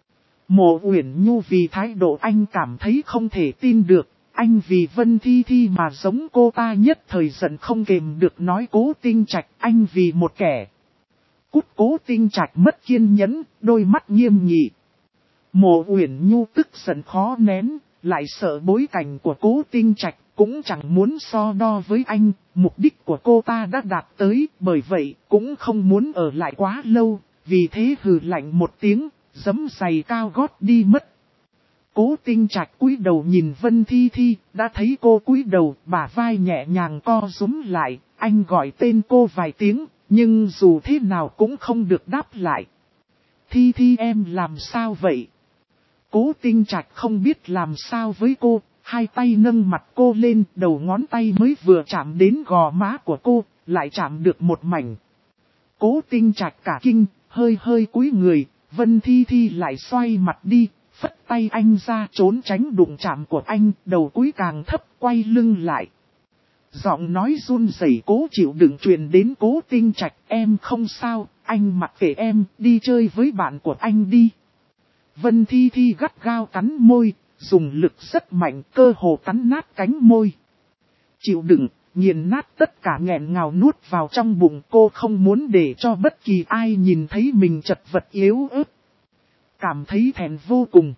Speaker 1: Mộ Uyển Nhu vì thái độ anh cảm thấy không thể tin được, anh vì Vân Thi Thi mà giống cô ta nhất thời giận không kềm được nói Cố Tinh Trạch anh vì một kẻ. Cút. Cố Tinh Trạch mất kiên nhẫn, đôi mắt nghiêm nghị. Mộ Uyển Nhu tức giận khó nén, lại sợ bối cảnh của Cố Tinh Trạch, cũng chẳng muốn so đo với anh, mục đích của cô ta đã đạt tới, bởi vậy cũng không muốn ở lại quá lâu, vì thế hừ lạnh một tiếng, giẫm giày cao gót đi mất. Cố Tinh Trạch cúi đầu nhìn Vân Thi Thi, đã thấy cô cúi đầu, bả vai nhẹ nhàng co rúm lại, anh gọi tên cô vài tiếng, nhưng dù thế nào cũng không được đáp lại. Thi Thi em làm sao vậy? Cố Tinh Trạch không biết làm sao với cô, hai tay nâng mặt cô lên, đầu ngón tay mới vừa chạm đến gò má của cô, lại chạm được một mảnh. Cố Tinh Trạch cả kinh, hơi hơi cúi người, Vân Thi Thi lại xoay mặt đi, phất tay anh ra trốn tránh đụng chạm của anh, đầu cúi càng thấp quay lưng lại. Giọng nói run rẩy cố chịu đựng truyền đến Cố Tinh Trạch, em không sao, anh mặc kệ em, đi chơi với bạn của anh đi. Vân Thi Thi gắt gao cắn môi, dùng lực rất mạnh cơ hồ cắn nát cánh môi. Chịu đựng, nghiền nát tất cả nghẹn ngào nuốt vào trong bụng cô không muốn để cho bất kỳ ai nhìn thấy mình chật vật yếu ớt. Cảm thấy thẹn vô cùng.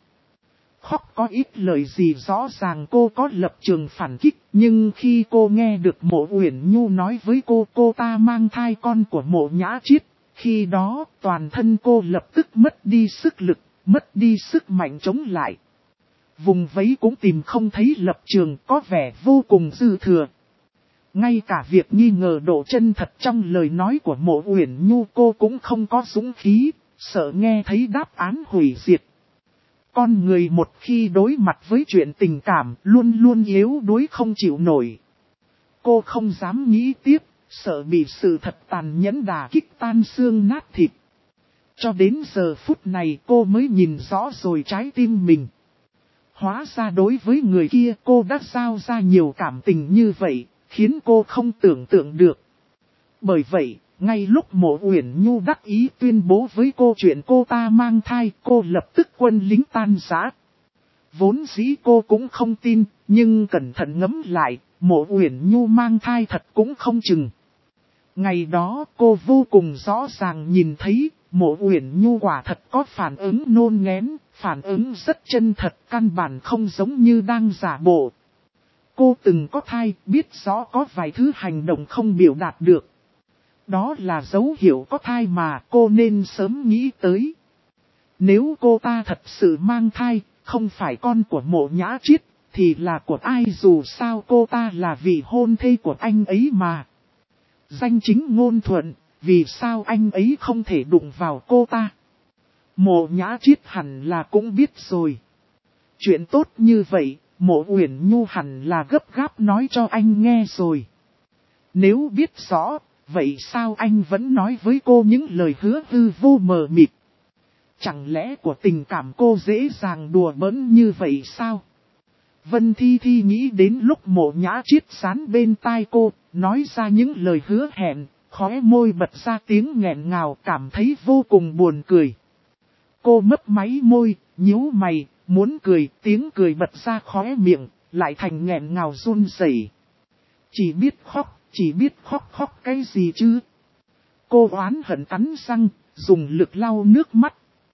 Speaker 1: Khóc có ít lời gì rõ ràng cô có lập trường phản kích, nhưng khi cô nghe được Mộ Uyển Nhu nói với cô ta mang thai con của Mộ Nhã Chiết, khi đó toàn thân cô lập tức mất đi sức lực, mất đi sức mạnh chống lại. Vùng vẫy cũng tìm không thấy lập trường có vẻ vô cùng dư thừa. Ngay cả việc nghi ngờ độ chân thật trong lời nói của Mộ Uyển Nhu cô cũng không có dũng khí, sợ nghe thấy đáp án hủy diệt. Con người một khi đối mặt với chuyện tình cảm luôn luôn yếu đuối không chịu nổi. Cô không dám nghĩ tiếp, sợ bị sự thật tàn nhẫn đả kích tan xương nát thịt. Cho đến giờ phút này cô mới nhìn rõ rồi trái tim mình. Hóa ra đối với người kia cô đã giao ra nhiều cảm tình như vậy, khiến cô không tưởng tượng được. Bởi vậy, ngay lúc Mộ Uyển Nhu đắc ý tuyên bố với cô chuyện cô ta mang thai, cô lập tức quân lính tan rã. Vốn dĩ cô cũng không tin, nhưng cẩn thận ngẫm lại, Mộ Uyển Nhu mang thai thật cũng không chừng. Ngày đó cô vô cùng rõ ràng nhìn thấy, Mộ Uyển Nhu quả thật có phản ứng nôn nghén, phản ứng rất chân thật, căn bản không giống như đang giả bộ. Cô từng có thai, biết rõ có vài thứ hành động không biểu đạt được. Đó là dấu hiệu có thai mà cô nên sớm nghĩ tới. Nếu cô ta thật sự mang thai, không phải con của Mộ Nhã Chiết, thì là của ai, dù sao cô ta là vị hôn thê của anh ấy mà. Danh chính ngôn thuận, vì sao anh ấy không thể đụng vào cô ta? Mộ Nhã Chiết hẳn là cũng biết rồi. Chuyện tốt như vậy, Mộ Uyển Nhu hẳn là gấp gáp nói cho anh nghe rồi. Nếu biết rõ, vậy sao anh vẫn nói với cô những lời hứa hư vô mờ mịt? Chẳng lẽ của tình cảm cô dễ dàng đùa bỡn như vậy sao? Vân Thi Thi nghĩ đến lúc Mộ Nhã Chiết sán bên tai cô, nói ra những lời hứa hẹn, khóe môi bật ra tiếng nghẹn ngào, cảm thấy vô cùng buồn cười. Cô mấp máy môi, nhíu mày, muốn cười, tiếng cười bật ra khóe miệng, lại thành nghẹn ngào run rẩy. Chỉ biết khóc cái gì chứ? Cô oán hận cắn răng, dùng lực lau nước mắt.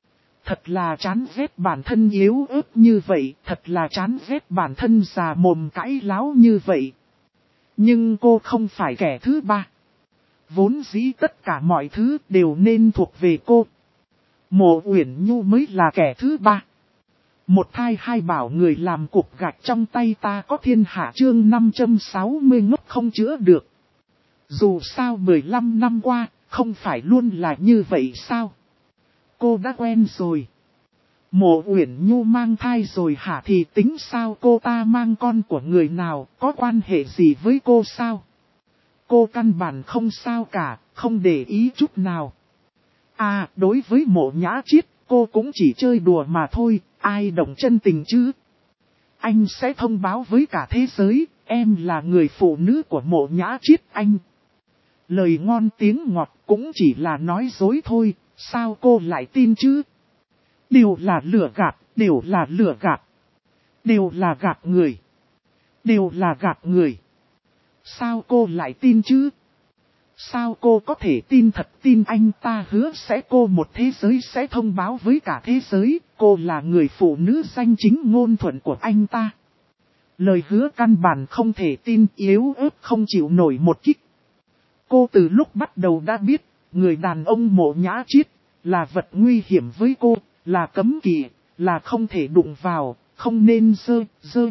Speaker 1: Thật là chán ghét bản thân yếu ớt như vậy, thật là chán ghét bản thân già mồm cãi láo như vậy. Nhưng cô không phải kẻ thứ ba. Vốn dĩ tất cả mọi thứ đều nên thuộc về cô. Mộ Uyển Nhu mới là kẻ thứ ba. Một thai hai bảo người làm cục gạch trong tay ta có thiên hạ chương 560 ngốc không chữa được. Dù sao 15 năm qua, không phải luôn là như vậy sao? Cô đã quen rồi. Mộ Uyển Nhu mang thai rồi hả thì tính sao cô ta mang con của người nào, có quan hệ gì với cô sao? Cô căn bản không sao cả, không để ý chút nào. À, đối với Mộ Nhã Chiết, cô cũng chỉ chơi đùa mà thôi, ai động chân tình chứ? Anh sẽ thông báo với cả thế giới, em là người phụ nữ của Mộ Nhã Chiết anh. Lời ngon tiếng ngọt cũng chỉ là nói dối thôi, sao cô lại tin chứ? Đều là lừa gạt, đều là lừa gạt. Đều là gạt người. Đều là gạt người. Sao cô lại tin chứ? Sao cô có thể tin thật tin anh ta hứa sẽ cô một thế giới sẽ thông báo với cả thế giới, cô là người phụ nữ danh chính ngôn thuận của anh ta. Lời hứa căn bản không thể tin yếu ớt không chịu nổi một kích. Cô từ lúc bắt đầu đã biết, người đàn ông Mộ Nhã Chiết là vật nguy hiểm với cô, là cấm kỵ, là không thể đụng vào, không nên dơ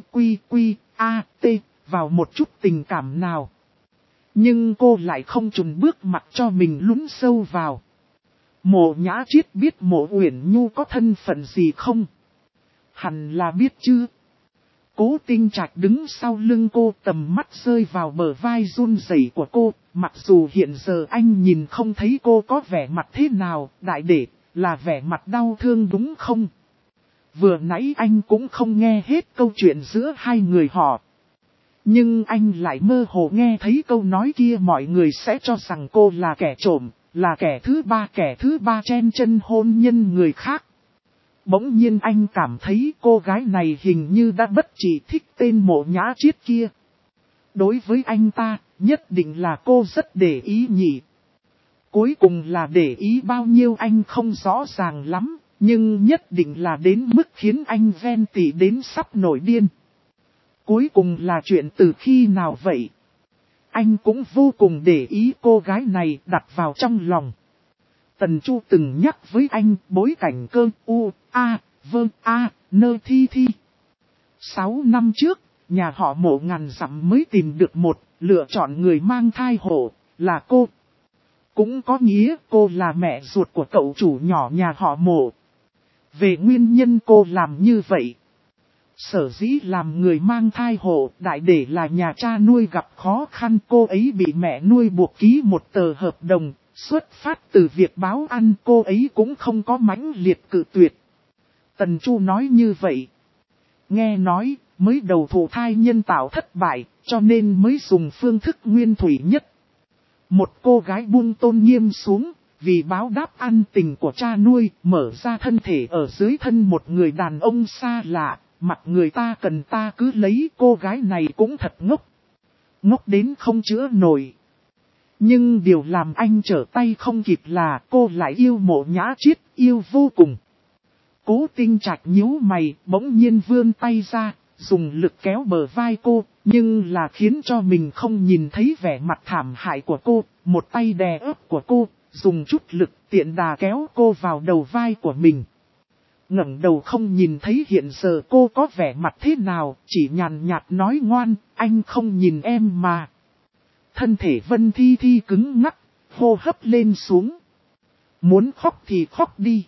Speaker 1: t vào một chút tình cảm nào. Nhưng cô lại không chùn bước mặt cho mình lún sâu vào. Mộ Nhã Chiết biết Mộ Uyển Nhu có thân phận gì không? Hẳn là biết chứ. Cố Tinh Trạch đứng sau lưng cô, tầm mắt rơi vào bờ vai run rẩy của cô. Mặc dù hiện giờ anh nhìn không thấy cô có vẻ mặt thế nào, đại để là vẻ mặt đau thương đúng không? Vừa nãy anh cũng không nghe hết câu chuyện giữa hai người họ. Nhưng anh lại mơ hồ nghe thấy câu nói kia, mọi người sẽ cho rằng cô là kẻ trộm, là kẻ thứ ba chen chân hôn nhân người khác. Bỗng nhiên anh cảm thấy cô gái này hình như đã bất chỉ thích tên Mộ Nhã Chiết kia. Đối với anh ta, nhất định là cô rất để ý nhỉ. Cuối cùng là để ý bao nhiêu anh không rõ ràng lắm, nhưng nhất định là đến mức khiến anh ghen tị đến sắp nổi điên. Cuối cùng là chuyện từ khi nào vậy? Anh cũng vô cùng để ý cô gái này đặt vào trong lòng. Tần Chu từng nhắc với anh bối cảnh cơ nơ thi. 6 năm trước, nhà họ Mộ ngàn dặm mới tìm được một, lựa chọn người mang thai hộ, là cô. Cũng có nghĩa cô là mẹ ruột của cậu chủ nhỏ nhà họ Mộ. Về nguyên nhân cô làm như vậy. Sở dĩ làm người mang thai hộ, đại để là nhà cha nuôi gặp khó khăn, cô ấy bị mẹ nuôi buộc ký một tờ hợp đồng, xuất phát từ việc báo ăn, cô ấy cũng không có mãnh liệt cự tuyệt. Tần Chu nói như vậy. Nghe nói, mới đầu thụ thai nhân tạo thất bại, cho nên mới dùng phương thức nguyên thủy nhất. Một cô gái buông tôn nghiêm xuống, vì báo đáp ăn tình của cha nuôi, mở ra thân thể ở dưới thân một người đàn ông xa lạ. Mặt người ta cần ta cứ lấy, cô gái này cũng thật ngốc. Ngốc đến không chữa nổi. Nhưng điều làm anh trở tay không kịp là cô lại yêu Mộ Nhã Chiết, yêu vô cùng. Cố Tinh Trạch nhíu mày, bỗng nhiên vươn tay ra, dùng lực kéo bờ vai cô, nhưng là khiến cho mình không nhìn thấy vẻ mặt thảm hại của cô. Một tay đè ớp của cô, dùng chút lực tiện đà kéo cô vào đầu vai của mình. Ngẩng đầu không nhìn thấy hiện giờ cô có vẻ mặt thế nào, chỉ nhàn nhạt nói ngoan, anh không nhìn em mà. Thân thể Vân Thi Thi cứng ngắc, hô hấp lên xuống. Muốn khóc thì khóc đi.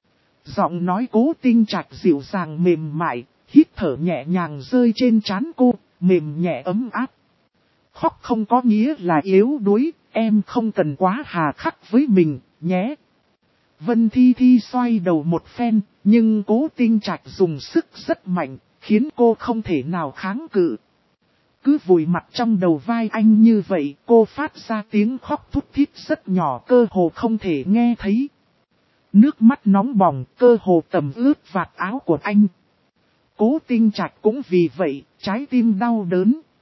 Speaker 1: Giọng nói Cố Tinh Trạch dịu dàng mềm mại, hít thở nhẹ nhàng rơi trên trán cô, mềm nhẹ ấm áp. Khóc không có nghĩa là yếu đuối, em không cần quá hà khắc với mình, nhé. Vân Thi Thi xoay đầu một phen, nhưng Cố Tinh Trạch dùng sức rất mạnh, khiến cô không thể nào kháng cự. Cứ vùi mặt trong đầu vai anh như vậy, cô phát ra tiếng khóc thút thít rất nhỏ, cơ hồ không thể nghe thấy. Nước mắt nóng bỏng, cơ hồ tầm ướt vạt áo của anh. Cố Tinh Trạch cũng vì vậy, trái tim đau đớn.